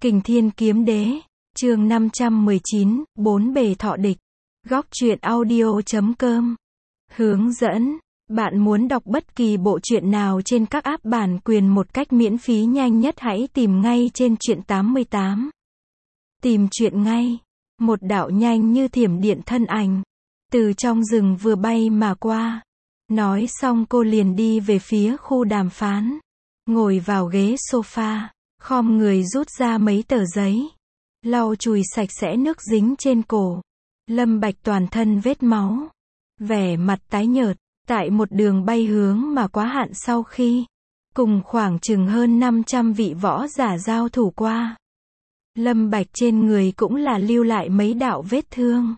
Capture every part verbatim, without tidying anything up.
Kình Thiên Kiếm Đế, chương năm trăm mười chín, bốn bề thọ địch. Góc truyện audio chấm com. Hướng dẫn, bạn muốn đọc bất kỳ bộ truyện nào trên các app bản quyền một cách miễn phí nhanh nhất hãy tìm ngay trên truyện tám mươi tám. Tìm truyện ngay. Một đạo nhanh như thiểm điện thân ảnh, từ trong rừng vừa bay mà qua. Nói xong cô liền đi về phía khu đàm phán. Ngồi vào ghế sofa, khom người rút ra mấy tờ giấy. Lau chùi sạch sẽ nước dính trên cổ. Lâm Bạch toàn thân vết máu. Vẻ mặt tái nhợt, tại một đường bay hướng mà quá hạn sau khi cùng khoảng chừng hơn năm trăm vị võ giả giao thủ qua. Lâm Bạch trên người cũng là lưu lại mấy đạo vết thương.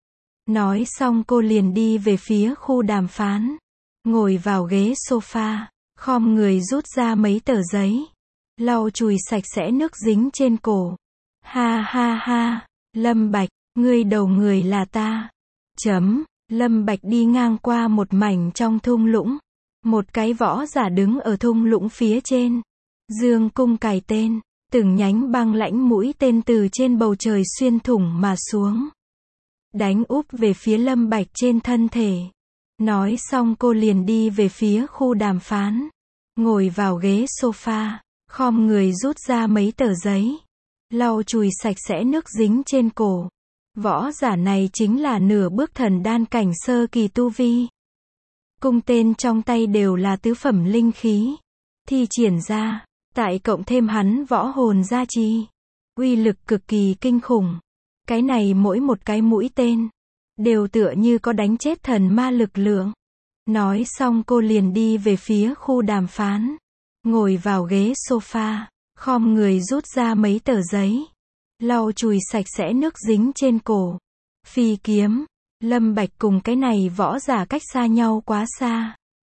Nói xong cô liền đi về phía khu đàm phán. Ngồi vào ghế sofa, khom người rút ra mấy tờ giấy. Lau chùi sạch sẽ nước dính trên cổ. Ha ha ha, Lâm Bạch, ngươi đầu người là ta. Chấm, Lâm Bạch đi ngang qua một mảnh trong thung lũng. Một cái võ giả đứng ở thung lũng phía trên. Dương cung cài tên, từng nhánh băng lãnh mũi tên từ trên bầu trời xuyên thủng mà xuống. Đánh úp về phía Lâm Bạch trên thân thể. Nói xong cô liền đi về phía khu đàm phán. Ngồi vào ghế sofa, khom người rút ra mấy tờ giấy. Lau chùi sạch sẽ nước dính trên cổ. Võ giả này chính là nửa bước thần đan cảnh sơ kỳ tu vi. Cung tên trong tay đều là tứ phẩm linh khí. Thi triển ra, tại cộng thêm hắn võ hồn gia trì. Uy lực cực kỳ kinh khủng. Cái này mỗi một cái mũi tên đều tựa như có đánh chết thần ma lực lượng. Nói xong cô liền đi về phía khu đàm phán. Ngồi vào ghế sofa, khom người rút ra mấy tờ giấy. Lau chùi sạch sẽ nước dính trên cổ. Phi kiếm. Lâm Bạch cùng cái này võ giả cách xa nhau quá xa.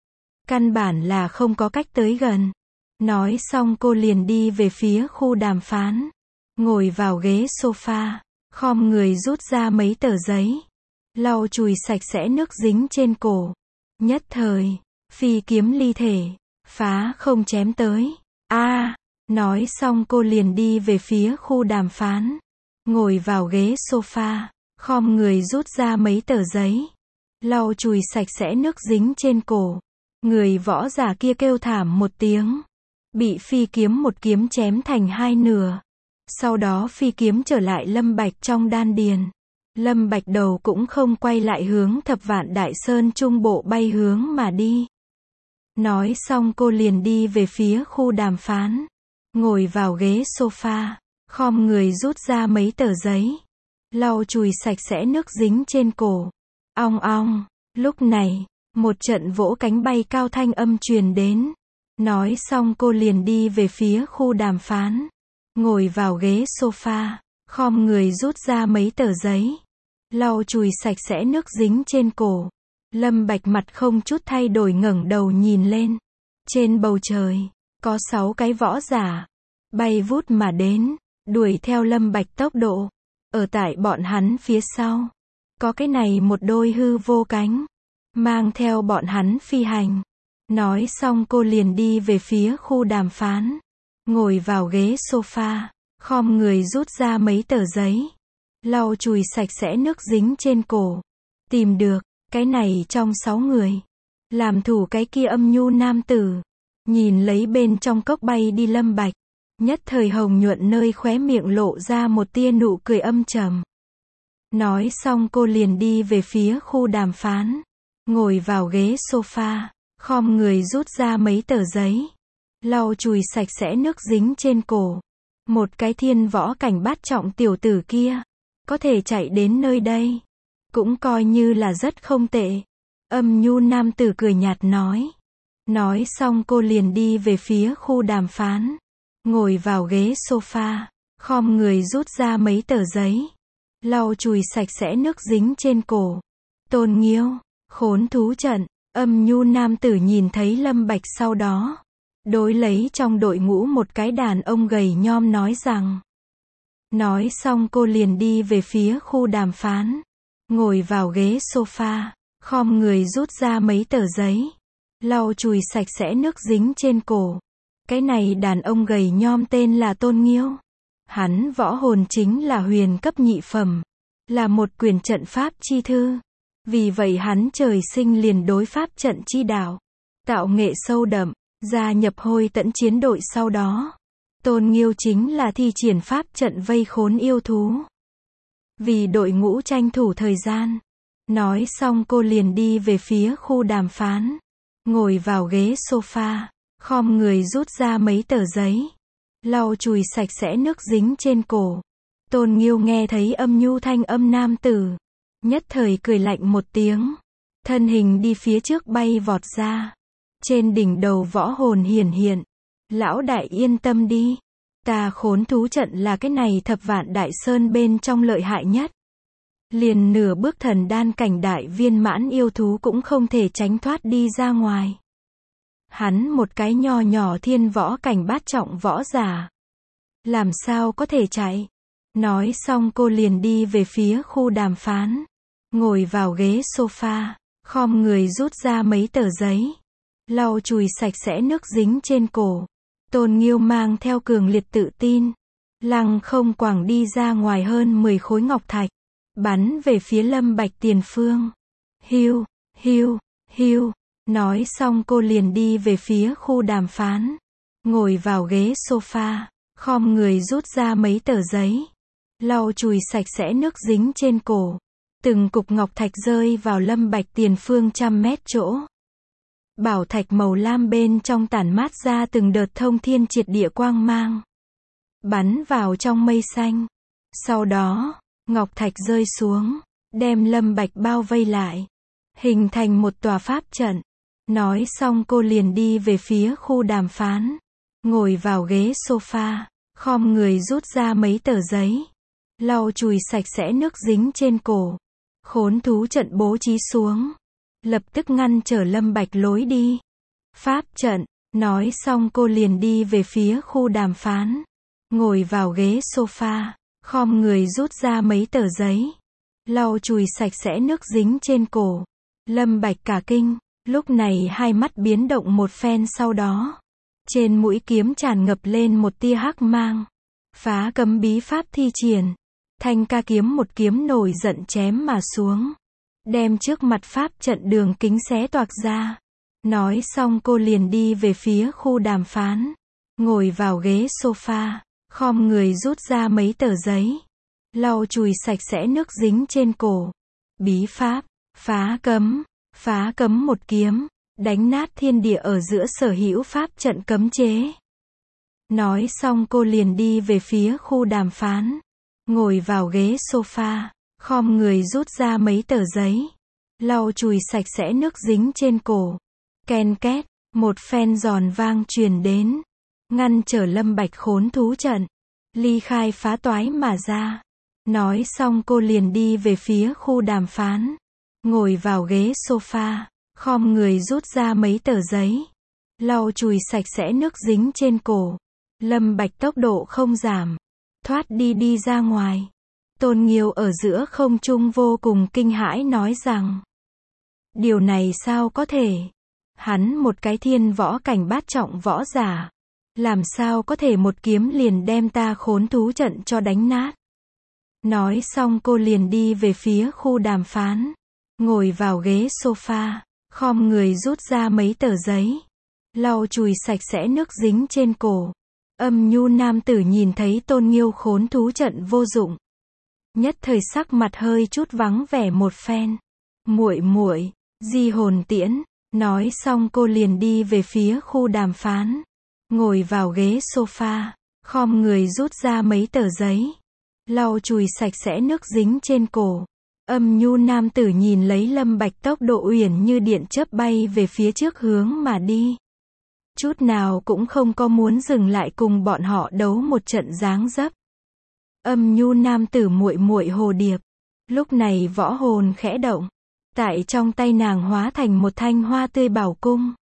Căn bản là không có cách tới gần. Nói xong cô liền đi về phía khu đàm phán. Ngồi vào ghế sofa, khom người rút ra mấy tờ giấy. Lau chùi sạch sẽ nước dính trên cổ. Nhất thời, phi kiếm ly thể, phá không chém tới. A, à, nói xong cô liền đi về phía khu đàm phán. Ngồi vào ghế sofa, khom người rút ra mấy tờ giấy. Lau chùi sạch sẽ nước dính trên cổ. Người võ giả kia kêu thảm một tiếng. Bị phi kiếm một kiếm chém thành hai nửa. Sau đó phi kiếm trở lại Lâm Bạch trong đan điền. Lâm Bạch đầu cũng không quay lại hướng Thập Vạn Đại Sơn trung bộ bay hướng mà đi. Nói xong cô liền đi về phía khu đàm phán. Ngồi vào ghế sofa, khom người rút ra mấy tờ giấy. Lau chùi sạch sẽ nước dính trên cổ. Ong ong, lúc này, một trận vỗ cánh bay cao thanh âm truyền đến. Nói xong cô liền đi về phía khu đàm phán. Ngồi vào ghế sofa, khom người rút ra mấy tờ giấy. Lau chùi sạch sẽ nước dính trên cổ. Lâm Bạch mặt không chút thay đổi ngẩng đầu nhìn lên. Trên bầu trời, có sáu cái võ giả. Bay vút mà đến, đuổi theo Lâm Bạch tốc độ. Ở tại bọn hắn phía sau, có cái này một đôi hư vô cánh. Mang theo bọn hắn phi hành. Nói xong cô liền đi về phía khu đàm phán. Ngồi vào ghế sofa, khom người rút ra mấy tờ giấy. Lau chùi sạch sẽ nước dính trên cổ. Tìm được, cái này trong sáu người. Làm thủ cái kia âm nhu nam tử. Nhìn lấy bên trong cốc bay đi Lâm Bạch. Nhất thời hồng nhuận nơi khóe miệng lộ ra một tia nụ cười âm trầm. Nói xong cô liền đi về phía khu đàm phán. Ngồi vào ghế sofa, khom người rút ra mấy tờ giấy. Lau chùi sạch sẽ nước dính trên cổ. Một cái thiên võ cảnh bát trọng tiểu tử kia. Có thể chạy đến nơi đây. Cũng coi như là rất không tệ. Âm nhu nam tử cười nhạt nói. Nói xong cô liền đi về phía khu đàm phán. Ngồi vào ghế sofa, khom người rút ra mấy tờ giấy. Lau chùi sạch sẽ nước dính trên cổ. Tôn Nghiêu, khốn thú trận. Âm nhu nam tử nhìn thấy Lâm Bạch sau đó. Đối lấy trong đội ngũ một cái đàn ông gầy nhom nói rằng. Nói xong cô liền đi về phía khu đàm phán. Ngồi vào ghế sofa, khom người rút ra mấy tờ giấy. Lau chùi sạch sẽ nước dính trên cổ. Cái này đàn ông gầy nhom tên là Tôn Nghiêu. Hắn võ hồn chính là huyền cấp nhị phẩm, là một quyền trận pháp chi thư. Vì vậy hắn trời sinh liền đối pháp trận chi đạo, tạo nghệ sâu đậm, gia nhập Hôi Tẫn chiến đội sau đó. Tôn Nghiêu chính là thi triển pháp trận vây khốn yêu thú. Vì đội ngũ tranh thủ thời gian. Nói xong cô liền đi về phía khu đàm phán. Ngồi vào ghế sofa, khom người rút ra mấy tờ giấy. Lau chùi sạch sẽ nước dính trên cổ. Tôn Nghiêu nghe thấy âm nhu thanh âm nam tử. Nhất thời cười lạnh một tiếng. Thân hình đi phía trước bay vọt ra. Trên đỉnh đầu võ hồn hiển hiện. Lão đại yên tâm đi. Ta khốn thú trận là cái này thập vạn đại sơn bên trong lợi hại nhất. Liền nửa bước thần đan cảnh đại viên mãn yêu thú cũng không thể tránh thoát đi ra ngoài. Hắn một cái nho nhỏ thiên võ cảnh bát trọng võ giả. Làm sao có thể chạy? Nói xong cô liền đi về phía khu đàm phán. Ngồi vào ghế sofa, khom người rút ra mấy tờ giấy. Lau chùi sạch sẽ nước dính trên cổ. Tôn Nghiêu mang theo cường liệt tự tin. Lăng không quẳng đi ra ngoài hơn mười khối ngọc thạch. Bắn về phía Lâm Bạch tiền phương. Hiu, hiu, hiu. Nói xong cô liền đi về phía khu đàm phán. Ngồi vào ghế sofa, khom người rút ra mấy tờ giấy. Lau chùi sạch sẽ nước dính trên cổ. Từng cục ngọc thạch rơi vào Lâm Bạch tiền phương trăm mét chỗ. Bảo thạch màu lam bên trong tản mát ra từng đợt thông thiên triệt địa quang mang. Bắn vào trong mây xanh. Sau đó, ngọc thạch rơi xuống, đem Lâm Bạch bao vây lại. Hình thành một tòa pháp trận. Nói xong cô liền đi về phía khu đàm phán. Ngồi vào ghế sofa, khom người rút ra mấy tờ giấy. Lau chùi sạch sẽ nước dính trên cổ. Khốn thú trận bố trí xuống. Lập tức ngăn trở Lâm Bạch lối đi. Pháp trận. Nói xong cô liền đi về phía khu đàm phán. Ngồi vào ghế sofa, khom người rút ra mấy tờ giấy. Lau chùi sạch sẽ nước dính trên cổ. Lâm Bạch cả kinh. Lúc này hai mắt biến động một phen sau đó. Trên mũi kiếm tràn ngập lên một tia hắc mang. Phá cấm bí pháp thi triển. Thanh ca kiếm một kiếm nổi giận chém mà xuống. Đem trước mặt pháp trận đường kính xé toạc ra. Nói xong cô liền đi về phía khu đàm phán. Ngồi vào ghế sofa, khom người rút ra mấy tờ giấy. Lau chùi sạch sẽ nước dính trên cổ. Bí pháp, phá cấm, phá cấm một kiếm, đánh nát thiên địa ở giữa sở hữu pháp trận cấm chế. Nói xong cô liền đi về phía khu đàm phán. Ngồi vào ghế sofa, khom người rút ra mấy tờ giấy. Lau chùi sạch sẽ nước dính trên cổ. Ken két, một phen giòn vang truyền đến. Ngăn trở Lâm Bạch khốn thú trận. Ly khai phá toái mà ra. Nói xong cô liền đi về phía khu đàm phán. Ngồi vào ghế sofa, khom người rút ra mấy tờ giấy. Lau chùi sạch sẽ nước dính trên cổ. Lâm Bạch tốc độ không giảm. Thoát đi đi ra ngoài. Tôn Nghiêu ở giữa không trung vô cùng kinh hãi nói rằng. Điều này sao có thể? Hắn một cái thiên võ cảnh bát trọng võ giả. Làm sao có thể một kiếm liền đem ta khốn thú trận cho đánh nát? Nói xong cô liền đi về phía khu đàm phán. Ngồi vào ghế sofa, khom người rút ra mấy tờ giấy. Lau chùi sạch sẽ nước dính trên cổ. Âm nhu nam tử nhìn thấy Tôn Nghiêu khốn thú trận vô dụng. Nhất thời sắc mặt hơi chút vắng vẻ một phen. Muội muội, di hồn tiễn. Nói xong cô liền đi về phía khu đàm phán. Ngồi vào ghế sofa, khom người rút ra mấy tờ giấy. Lau chùi sạch sẽ nước dính trên cổ. Âm nhu nam tử nhìn lấy Lâm Bạch tốc độ uyển như điện chớp bay về phía trước hướng mà đi. Chút nào cũng không có muốn dừng lại cùng bọn họ đấu một trận dáng dấp. Âm nhu nam tử muội muội hồ điệp. Lúc này võ hồn khẽ động. Tại trong tay nàng hóa thành một thanh hoa tươi bảo cung.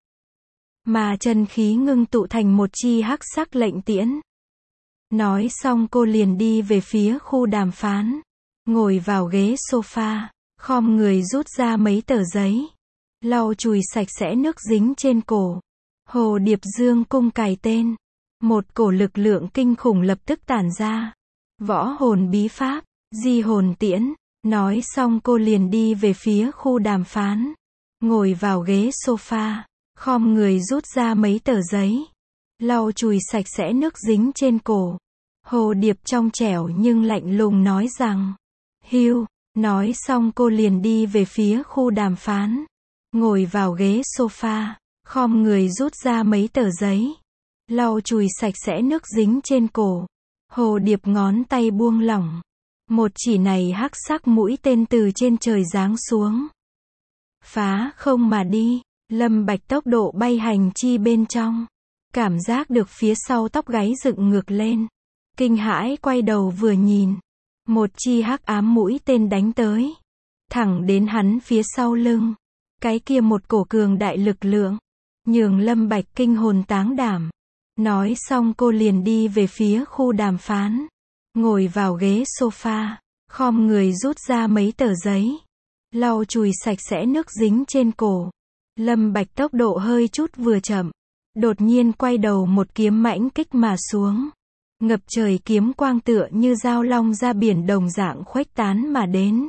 Mà chân khí ngưng tụ thành một chi hắc sắc lệnh tiễn. Nói xong cô liền đi về phía khu đàm phán. Ngồi vào ghế sofa, khom người rút ra mấy tờ giấy. Lau chùi sạch sẽ nước dính trên cổ. Hồ điệp dương cung cài tên. Một cổ lực lượng kinh khủng lập tức tản ra. Võ hồn bí pháp, di hồn tiễn. Nói xong cô liền đi về phía khu đàm phán. Ngồi vào ghế sofa, khom người rút ra mấy tờ giấy. Lau chùi sạch sẽ nước dính trên cổ. Hồ Điệp trong trẻo nhưng lạnh lùng nói rằng, Hưu. Nói xong cô liền đi về phía khu đàm phán. Ngồi vào ghế sofa, khom người rút ra mấy tờ giấy. Lau chùi sạch sẽ nước dính trên cổ. Hồ Điệp ngón tay buông lỏng. Một chỉ này hắc sắc mũi tên từ trên trời giáng xuống. Phá không mà đi. Lâm Bạch tốc độ bay hành chi bên trong. Cảm giác được phía sau tóc gáy dựng ngược lên. Kinh hãi quay đầu vừa nhìn. Một chi hắc ám mũi tên đánh tới. Thẳng đến hắn phía sau lưng. Cái kia một cổ cường đại lực lượng. Nhường Lâm Bạch kinh hồn táng đảm. Nói xong cô liền đi về phía khu đàm phán. Ngồi vào ghế sofa. Khom người rút ra mấy tờ giấy. Lau chùi sạch sẽ nước dính trên cổ. Lâm Bạch tốc độ hơi chút vừa chậm. Đột nhiên quay đầu một kiếm mãnh kích mà xuống. Ngập trời kiếm quang tựa như dao long ra biển đồng dạng khuếch tán mà đến.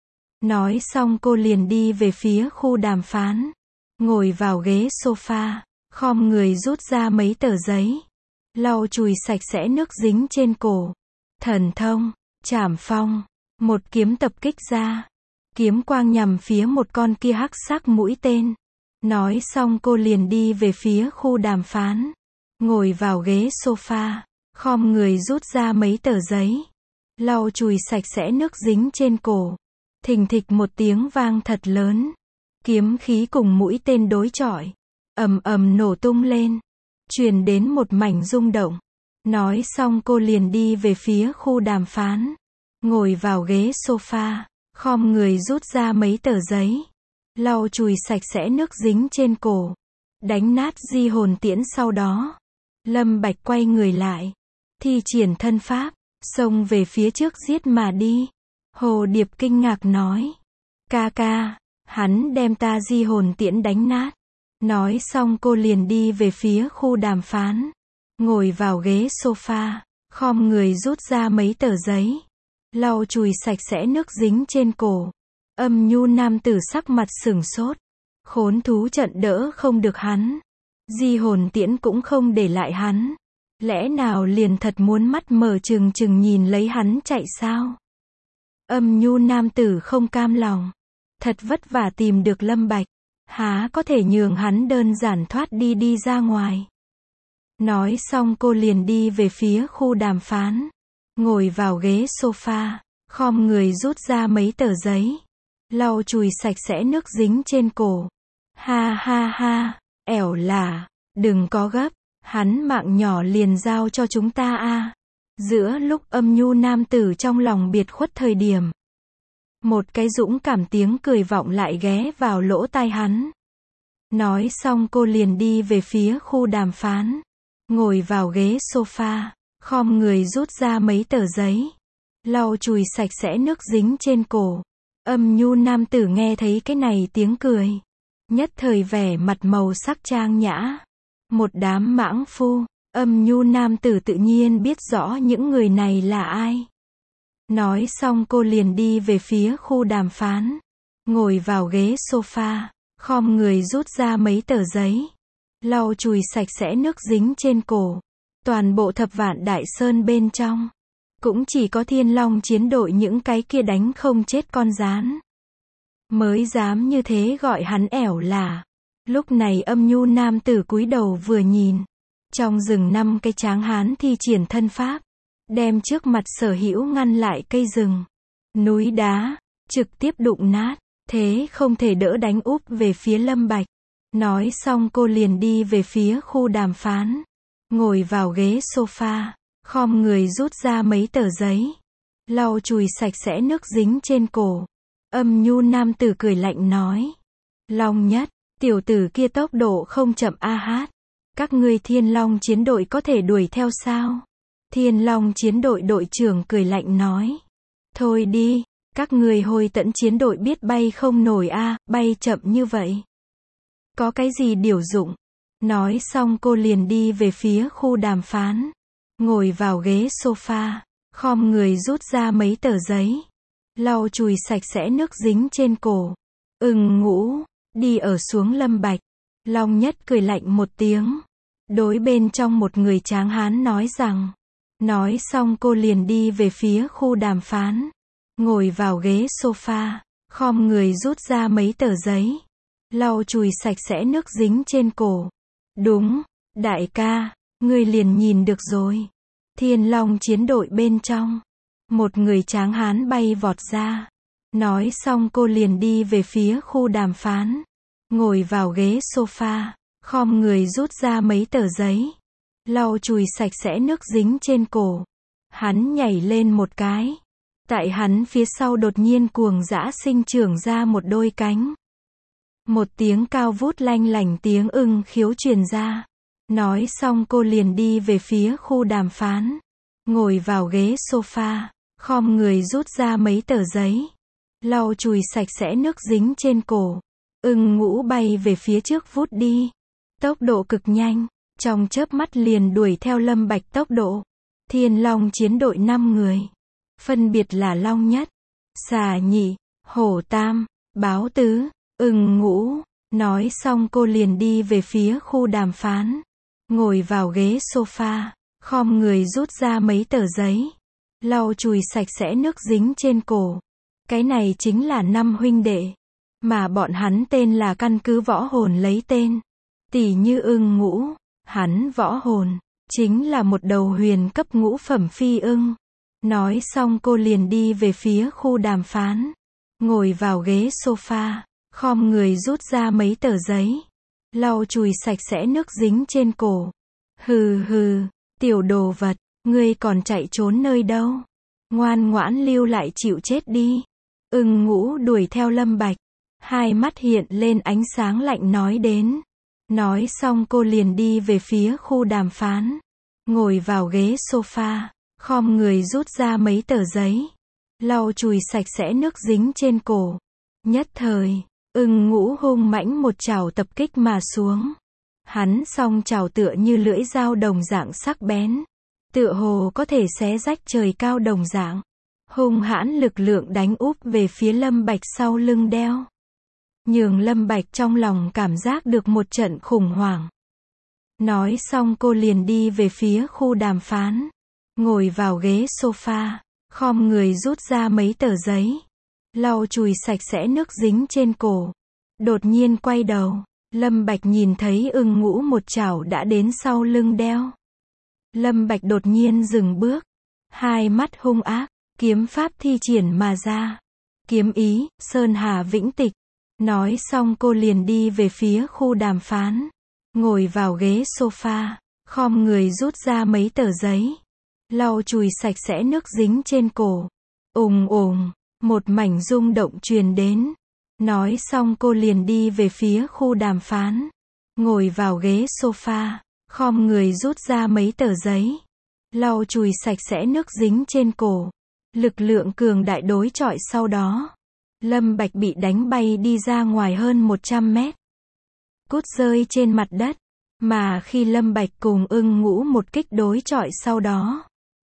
Nói xong cô liền đi về phía khu đàm phán. Ngồi vào ghế sofa. Khom người rút ra mấy tờ giấy. Lau chùi sạch sẽ nước dính trên cổ. Thần thông, Trảm Phong. Một kiếm tập kích ra. Kiếm quang nhằm phía một con kia hắc sắc mũi tên. Nói xong cô liền đi về phía khu đàm phán. Ngồi vào ghế sofa. Khom người rút ra mấy tờ giấy. Lau chùi sạch sẽ nước dính trên cổ. Thình thịch một tiếng vang thật lớn. Kiếm khí cùng mũi tên đối chọi. Ầm ầm nổ tung lên. Truyền đến một mảnh rung động. Nói xong cô liền đi về phía khu đàm phán. Ngồi vào ghế sofa. Khom người rút ra mấy tờ giấy. Lau chùi sạch sẽ nước dính trên cổ. Đánh nát di hồn tiễn sau đó. Lâm Bạch quay người lại. Thi triển thân pháp. Xông về phía trước giết mà đi. Hồ Điệp kinh ngạc nói. Ca ca. Hắn đem ta di hồn tiễn đánh nát. Nói xong cô liền đi về phía khu đàm phán. Ngồi vào ghế sofa. Khom người rút ra mấy tờ giấy. Lau chùi sạch sẽ nước dính trên cổ. Âm nhu nam tử sắc mặt sửng sốt. Khốn thú trận đỡ không được hắn. Di hồn tiễn cũng không để lại hắn. Lẽ nào liền thật muốn mắt mở trừng trừng nhìn lấy hắn chạy sao? Âm nhu nam tử không cam lòng. Thật vất vả tìm được Lâm Bạch. Há có thể nhường hắn đơn giản thoát đi đi ra ngoài. Nói xong cô liền đi về phía khu đàm phán. Ngồi vào ghế sofa. Khom người rút ra mấy tờ giấy. Lau chùi sạch sẽ nước dính trên cổ. Ha ha ha. Ẻo là. Đừng có gấp. Hắn mạng nhỏ liền giao cho chúng ta a. Giữa lúc âm nhu nam tử trong lòng biệt khuất thời điểm. Một cái dũng cảm tiếng cười vọng lại ghé vào lỗ tai hắn. Nói xong cô liền đi về phía khu đàm phán. Ngồi vào ghế sofa. Khom người rút ra mấy tờ giấy. Lau chùi sạch sẽ nước dính trên cổ. Âm nhu nam tử nghe thấy cái này tiếng cười. Nhất thời vẻ mặt màu sắc trang nhã. Một đám mãng phu. Âm nhu nam tử tự nhiên biết rõ những người này là ai. Nói xong cô liền đi về phía khu đàm phán. Ngồi vào ghế sofa. Khom người rút ra mấy tờ giấy. Lau chùi sạch sẽ nước dính trên cổ. Toàn bộ thập vạn đại sơn bên trong. Cũng chỉ có thiên long chiến đội những cái kia đánh không chết con gián. Mới dám như thế gọi hắn ẻo là. Lúc này âm nhu nam tử cúi đầu vừa nhìn. Trong rừng năm cái tráng hán thi triển thân pháp. Đem trước mặt sở hữu ngăn lại cây rừng. Núi đá. Trực tiếp đụng nát. Thế không thể đỡ đánh úp về phía Lâm Bạch. Nói xong cô liền đi về phía khu đàm phán. Ngồi vào ghế sofa. Khom người rút ra mấy tờ giấy. Lau chùi sạch sẽ nước dính trên cổ. Âm nhu nam tử cười lạnh nói. Long nhất. Tiểu tử kia tốc độ không chậm a hát. Các ngươi thiên long chiến đội có thể đuổi theo sao? Thiên long chiến đội đội trưởng cười lạnh nói. Thôi đi. Các ngươi Hồi Tẫn chiến đội biết bay không nổi a, bay chậm như vậy. Có cái gì điều dụng? Nói xong cô liền đi về phía khu đàm phán. Ngồi vào ghế sofa. khom người rút ra mấy tờ giấy, lau chùi sạch sẽ nước dính trên cổ. Ưng Ngũ đi ở xuống Lâm Bạch. Long Nhất cười lạnh một tiếng, đối bên trong một người tráng hán nói rằng. Nói xong cô liền đi về phía khu đàm phán, ngồi vào ghế sofa, khom người rút ra mấy tờ giấy, lau chùi sạch sẽ nước dính trên cổ. Đúng, đại ca, ngươi liền nhìn được rồi. Thiên Long chiến đội bên trong, một người tráng hán bay vọt ra. Nói xong cô liền đi về phía khu đàm phán, ngồi vào ghế sofa, khom người rút ra mấy tờ giấy, lau chùi sạch sẽ nước dính trên cổ. Hắn nhảy lên một cái. Tại hắn phía sau đột nhiên cuồng dã sinh trưởng ra một đôi cánh. Một tiếng cao vút lanh lảnh tiếng ưng khiếu truyền ra. Nói xong cô liền đi về phía khu đàm phán, ngồi vào ghế sofa, khom người rút ra mấy tờ giấy, lau chùi sạch sẽ nước dính trên cổ. Ưng Ngũ bay về phía trước vút đi, tốc độ cực nhanh, trong chớp mắt liền đuổi theo Lâm Bạch tốc độ. Thiên Long chiến đội năm người, phân biệt là Long Nhất, Xà Nhị, Hổ Tam, Báo Tứ, Ưng Ngũ. Nói xong cô liền đi về phía khu đàm phán, ngồi vào ghế sofa, khom người rút ra mấy tờ giấy, lau chùi sạch sẽ nước dính trên cổ. Cái này chính là năm huynh đệ, mà bọn hắn tên là căn cứ võ hồn lấy tên. Tỷ như Ưng Ngũ, hắn võ hồn chính là một đầu huyền cấp ngũ phẩm phi ưng. Nói xong cô liền đi về phía khu đàm phán, ngồi vào ghế sofa, khom người rút ra mấy tờ giấy, lau chùi sạch sẽ nước dính trên cổ. Hừ hừ, tiểu đồ vật, ngươi còn chạy trốn nơi đâu? Ngoan ngoãn lưu lại chịu chết đi. Ưng Ngũ đuổi theo Lâm Bạch, hai mắt hiện lên ánh sáng lạnh nói đến. Nói xong cô liền đi về phía khu đàm phán, ngồi vào ghế sofa, khom người rút ra mấy tờ giấy, lau chùi sạch sẽ nước dính trên cổ. Nhất thời, Ưng Ngũ hung mãnh một chảo tập kích mà xuống. Hắn song chảo tựa như lưỡi dao đồng dạng sắc bén, tựa hồ có thể xé rách trời cao đồng dạng. Hung hãn lực lượng đánh úp về phía Lâm Bạch sau lưng đeo, nhường Lâm Bạch trong lòng cảm giác được một trận khủng hoảng. Nói xong cô liền đi về phía khu đàm phán, ngồi vào ghế sofa, khom người rút ra mấy tờ giấy, lau chùi sạch sẽ nước dính trên cổ. Đột nhiên quay đầu, Lâm Bạch nhìn thấy Ưng Ngũ một chảo đã đến sau lưng đeo. Lâm Bạch đột nhiên dừng bước, hai mắt hung ác, kiếm pháp thi triển mà ra. Kiếm ý, Sơn Hà Vĩnh Tịch. Nói xong cô liền đi về phía khu đàm phán, ngồi vào ghế sofa, khom người rút ra mấy tờ giấy, lau chùi sạch sẽ nước dính trên cổ. Ùng ùng, một mảnh rung động truyền đến. Nói xong cô liền đi về phía khu đàm phán, ngồi vào ghế sofa, khom người rút ra mấy tờ giấy, lau chùi sạch sẽ nước dính trên cổ. Lực lượng cường đại đối chọi sau đó, Lâm Bạch bị đánh bay đi ra ngoài hơn một trăm mét, cút rơi trên mặt đất. Mà khi Lâm Bạch cùng Ưng Ngũ một kích đối chọi sau đó,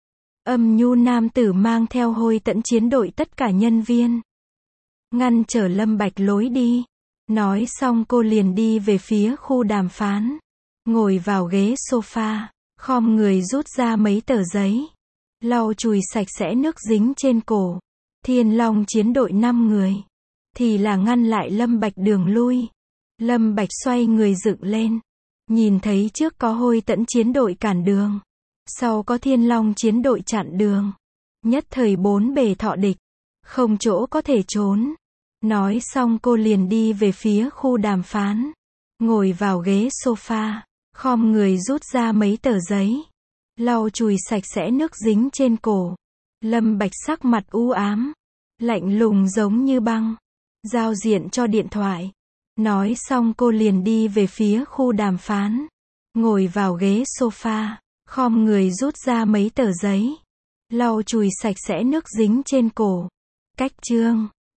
Âm nhu nam tử mang theo Hôi Tẫn chiến đội tất cả nhân viên, ngăn trở Lâm Bạch lối đi. Nói xong cô liền đi về phía khu đàm phán, ngồi vào ghế sofa, khom người rút ra mấy tờ giấy, lau chùi sạch sẽ nước dính trên cổ. Thiên Long chiến đội năm người, thì là ngăn lại Lâm Bạch đường lui. Lâm Bạch xoay người dựng lên, nhìn thấy trước có Hôi Tẫn chiến đội cản đường, sau có Thiên Long chiến đội chặn đường. Nhất thời bốn bề thọ địch, không chỗ có thể trốn. Nói xong cô liền đi về phía khu đàm phán, ngồi vào ghế sofa, khom người rút ra mấy tờ giấy, lau chùi sạch sẽ nước dính trên cổ. Lâm Bạch sắc mặt u ám, lạnh lùng giống như băng, giao diện cho điện thoại. Nói xong cô liền đi về phía khu đàm phán, ngồi vào ghế sofa, khom người rút ra mấy tờ giấy, lau chùi sạch sẽ nước dính trên cổ. Cách chương